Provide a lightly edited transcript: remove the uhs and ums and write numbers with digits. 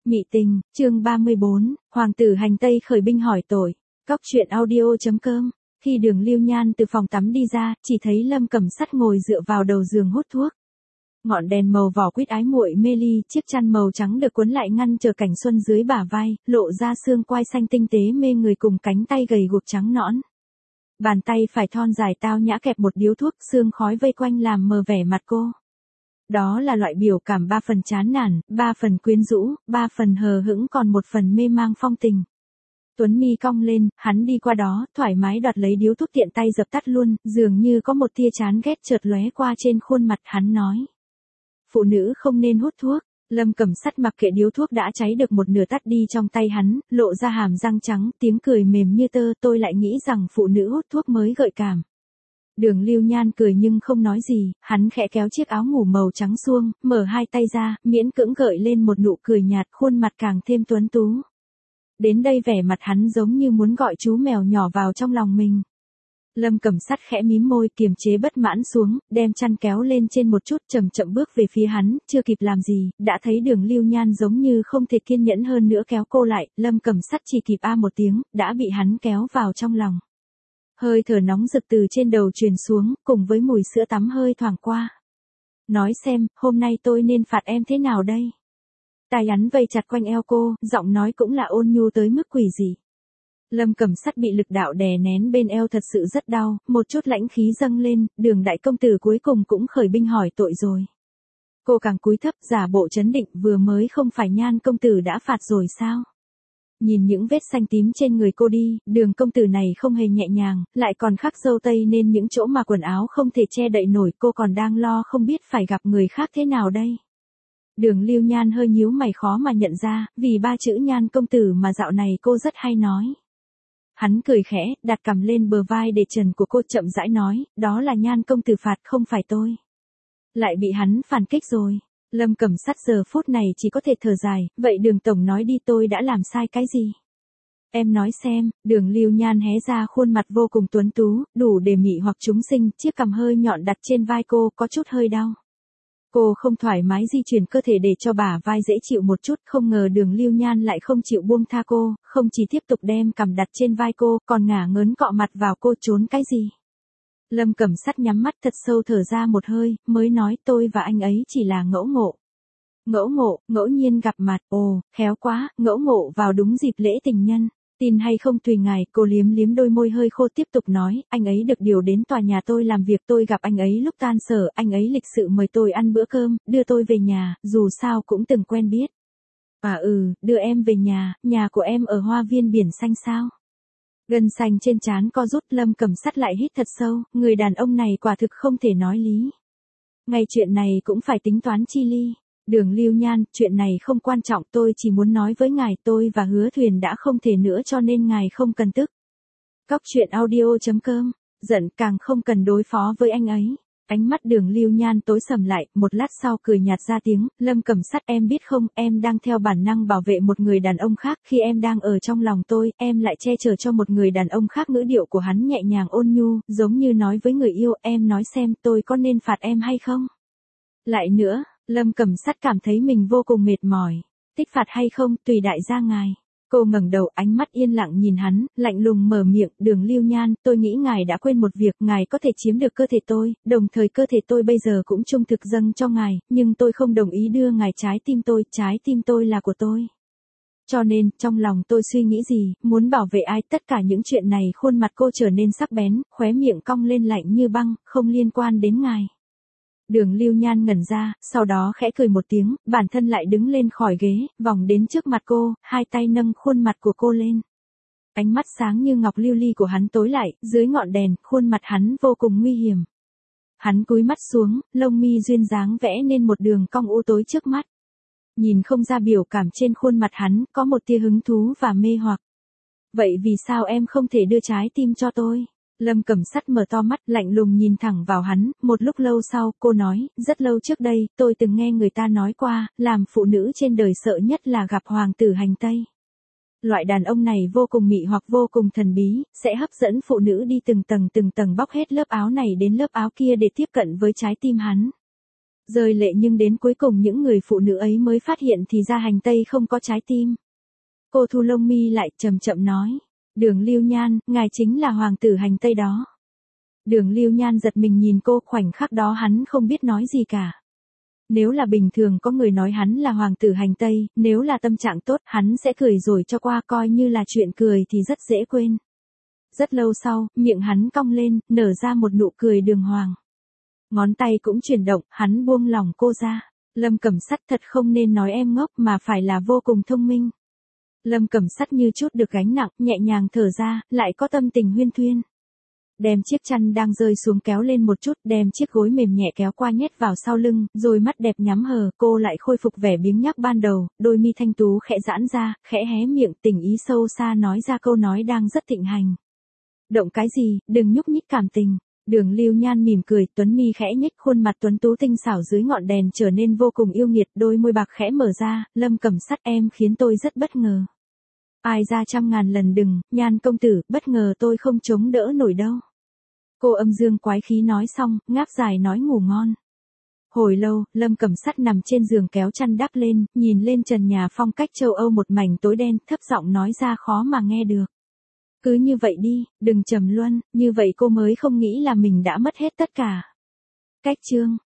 Mị tình, chương 34, Hoàng tử hành Tây khởi binh hỏi tội. Cóc truyện audio.com. Khi Đường Lưu Nhan từ phòng tắm đi ra, chỉ thấy Lâm Cẩm Sắt ngồi dựa vào đầu giường hút thuốc. Ngọn đèn màu vỏ quýt ái muội mê ly, chiếc chăn màu trắng được cuốn lại ngăn trở cảnh xuân dưới bả vai, lộ ra xương quai xanh tinh tế mê người cùng cánh tay gầy guộc trắng nõn. Bàn tay phải thon dài tao nhã kẹp một điếu thuốc, sương khói vây quanh làm mờ vẻ mặt cô. Đó là loại biểu cảm 3 phần chán nản, 3 phần quyến rũ, 3 phần hờ hững còn 1 phần mê mang phong tình. Tuấn mi cong lên, hắn đi qua đó, thoải mái đoạt lấy điếu thuốc tiện tay dập tắt luôn, dường như có một tia chán ghét chợt lóe qua trên khuôn mặt hắn nói. Phụ nữ không nên hút thuốc. Lâm Cẩm Sắt mặc kệ điếu thuốc đã cháy được một nửa tắt đi trong tay hắn, lộ ra hàm răng trắng, tiếng cười mềm như tơ, tôi lại nghĩ rằng phụ nữ hút thuốc mới gợi cảm. Đường Lưu Nhan cười nhưng không nói gì, hắn khẽ kéo chiếc áo ngủ màu trắng suông, mở hai tay ra, miễn cưỡng gợi lên một nụ cười nhạt, khuôn mặt càng thêm tuấn tú. Đến đây vẻ mặt hắn giống như muốn gọi chú mèo nhỏ vào trong lòng mình. Lâm Cẩm Sắt khẽ mím môi kiềm chế bất mãn xuống, đem chăn kéo lên trên một chút chậm chậm bước về phía hắn, chưa kịp làm gì, đã thấy Đường Lưu Nhan giống như không thể kiên nhẫn hơn nữa kéo cô lại, Lâm Cẩm Sắt chỉ kịp a một tiếng, đã bị hắn kéo vào trong lòng. Hơi thở nóng rực từ trên đầu truyền xuống, cùng với mùi sữa tắm hơi thoảng qua. Nói xem, hôm nay tôi nên phạt em thế nào đây? Tay hắn vây chặt quanh eo cô, giọng nói cũng là ôn nhu tới mức quỷ dị. Lâm Cẩm Sắt bị lực đạo đè nén bên eo thật sự rất đau, một chút lãnh khí dâng lên, Đường đại công tử cuối cùng cũng khởi binh hỏi tội rồi. Cô càng cúi thấp giả bộ trấn định, vừa mới không phải Nhan công tử đã phạt rồi sao? Nhìn những vết xanh tím trên người cô đi, Đường công tử này không hề nhẹ nhàng, lại còn khắc râu tây nên những chỗ mà quần áo không thể che đậy nổi, cô còn đang lo không biết phải gặp người khác thế nào đây. Đường Lưu Nhan hơi nhíu mày khó mà nhận ra, vì 3 chữ Nhan công tử mà dạo này cô rất hay nói. Hắn cười khẽ, đặt cằm lên bờ vai để trần của cô chậm rãi nói, đó là Nhan công tử phạt không phải tôi. Lại bị hắn phản kích rồi. Lâm Cẩm Sắt giờ phút này chỉ có thể thở dài, vậy Đường tổng nói đi tôi đã làm sai cái gì? Em nói xem, Đường Lưu Nhan hé ra khuôn mặt vô cùng tuấn tú, đủ để mị hoặc chúng sinh, chiếc cằm hơi nhọn đặt trên vai cô có chút hơi đau. Cô không thoải mái di chuyển cơ thể để cho bả vai dễ chịu một chút, không ngờ Đường Lưu Nhan lại không chịu buông tha cô, không chỉ tiếp tục đem cằm đặt trên vai cô, còn ngả ngớn cọ mặt vào cô trốn cái gì. Lâm Cẩm Sắt nhắm mắt thật sâu thở ra một hơi, mới nói tôi và anh ấy chỉ là ngẫu ngộ. Ngẫu ngộ, ngẫu nhiên gặp mặt, ồ, khéo quá, ngẫu ngộ vào đúng dịp lễ tình nhân. Tin hay không tùy ngài, cô liếm liếm đôi môi hơi khô tiếp tục nói, anh ấy được điều đến tòa nhà tôi làm việc, tôi gặp anh ấy lúc tan sở, anh ấy lịch sự mời tôi ăn bữa cơm, đưa tôi về nhà, dù sao cũng từng quen biết. Đưa em về nhà của em ở hoa viên biển xanh sao? Gân xanh trên trán co rút, Lâm Cẩm Sắt lại hít thật sâu, người đàn ông này quả thực không thể nói lý. Ngay chuyện này cũng phải tính toán chi ly. Đường Lưu Nhan, chuyện này không quan trọng, tôi chỉ muốn nói với ngài, tôi và Hứa Thuyền đã không thể nữa cho nên ngài không cần tức. Cóc truyện audio.com, giận càng không cần đối phó với anh ấy. Ánh mắt Đường Lưu Nhan tối sầm lại, một lát sau cười nhạt ra tiếng, Lâm Cẩm Sắt em biết không, em đang theo bản năng bảo vệ một người đàn ông khác, khi em đang ở trong lòng tôi, em lại che chở cho một người đàn ông khác, ngữ điệu của hắn nhẹ nhàng ôn nhu, giống như nói với người yêu, em nói xem tôi có nên phạt em hay không? Lại nữa, Lâm Cẩm Sắt cảm thấy mình vô cùng mệt mỏi, thích phạt hay không, tùy đại gia ngài. Cô ngẩng đầu, ánh mắt yên lặng nhìn hắn, lạnh lùng mở miệng, Đường Lưu Nhan, tôi nghĩ ngài đã quên một việc, ngài có thể chiếm được cơ thể tôi, đồng thời cơ thể tôi bây giờ cũng trung thực dâng cho ngài, nhưng tôi không đồng ý đưa ngài trái tim tôi là của tôi. Cho nên, trong lòng tôi suy nghĩ gì, muốn bảo vệ ai, tất cả những chuyện này, khuôn mặt cô trở nên sắc bén, khóe miệng cong lên lạnh như băng, không liên quan đến ngài. Đường Lưu Nhan ngẩn ra, sau đó khẽ cười một tiếng, bản thân lại đứng lên khỏi ghế, vòng đến trước mặt cô, hai tay nâng khuôn mặt của cô lên. Ánh mắt sáng như ngọc lưu ly của hắn tối lại, dưới ngọn đèn, khuôn mặt hắn vô cùng nguy hiểm. Hắn cúi mắt xuống, lông mi duyên dáng vẽ nên một đường cong u tối trước mắt. Nhìn không ra biểu cảm trên khuôn mặt hắn, có một tia hứng thú và mê hoặc. Vậy vì sao em không thể đưa trái tim cho tôi? Lâm Cẩm Sắt mở to mắt, lạnh lùng nhìn thẳng vào hắn, một lúc lâu sau, cô nói, rất lâu trước đây, tôi từng nghe người ta nói qua, làm phụ nữ trên đời sợ nhất là gặp hoàng tử hành Tây. Loại đàn ông này vô cùng mị hoặc vô cùng thần bí, sẽ hấp dẫn phụ nữ đi từng tầng bóc hết lớp áo này đến lớp áo kia để tiếp cận với trái tim hắn. Rơi lệ nhưng đến cuối cùng những người phụ nữ ấy mới phát hiện thì ra hành tây không có trái tim. Cô thu lông mi lại chậm chậm nói. Đường Lưu Nhan, ngài chính là hoàng tử hành tây đó. Đường Lưu Nhan giật mình nhìn cô, khoảnh khắc đó hắn không biết nói gì cả. Nếu là bình thường có người nói hắn là hoàng tử hành tây, nếu là tâm trạng tốt hắn sẽ cười rồi cho qua, coi như là chuyện cười thì rất dễ quên. Rất lâu sau, miệng hắn cong lên, nở ra một nụ cười đường hoàng. Ngón tay cũng chuyển động, hắn buông lỏng cô ra. Lâm Cẩm Sắt, thật không nên nói em ngốc mà phải là vô cùng thông minh. Lâm Cẩm Sắt như chút được gánh nặng, nhẹ nhàng thở ra, lại có tâm tình huyên thuyên. Đem chiếc chăn đang rơi xuống kéo lên một chút, đem chiếc gối mềm nhẹ kéo qua nhét vào sau lưng, rồi mắt đẹp nhắm hờ, cô lại khôi phục vẻ biếng nhác ban đầu, đôi mi thanh tú khẽ giãn ra, khẽ hé miệng, tình ý sâu xa nói ra câu nói đang rất thịnh hành. Động cái gì, đừng nhúc nhích cảm tình. Đường Lưu Nhan mỉm cười, tuấn mi khẽ nhếch, khuôn mặt tuấn tú tinh xảo dưới ngọn đèn trở nên vô cùng yêu nghiệt, đôi môi bạc khẽ mở ra, Lâm Cẩm Sắt, em khiến tôi rất bất ngờ. Ai ra trăm ngàn lần đừng, Nhan công tử, bất ngờ tôi không chống đỡ nổi đâu. Cô âm dương quái khí nói xong, ngáp dài nói ngủ ngon. Hồi lâu, Lâm Cẩm Sắt nằm trên giường kéo chăn đắp lên, nhìn lên trần nhà phong cách châu Âu một mảnh tối đen, thấp giọng nói ra khó mà nghe được. Cứ như vậy đi, đừng trầm luân, như vậy cô mới không nghĩ là mình đã mất hết tất cả. Cách chương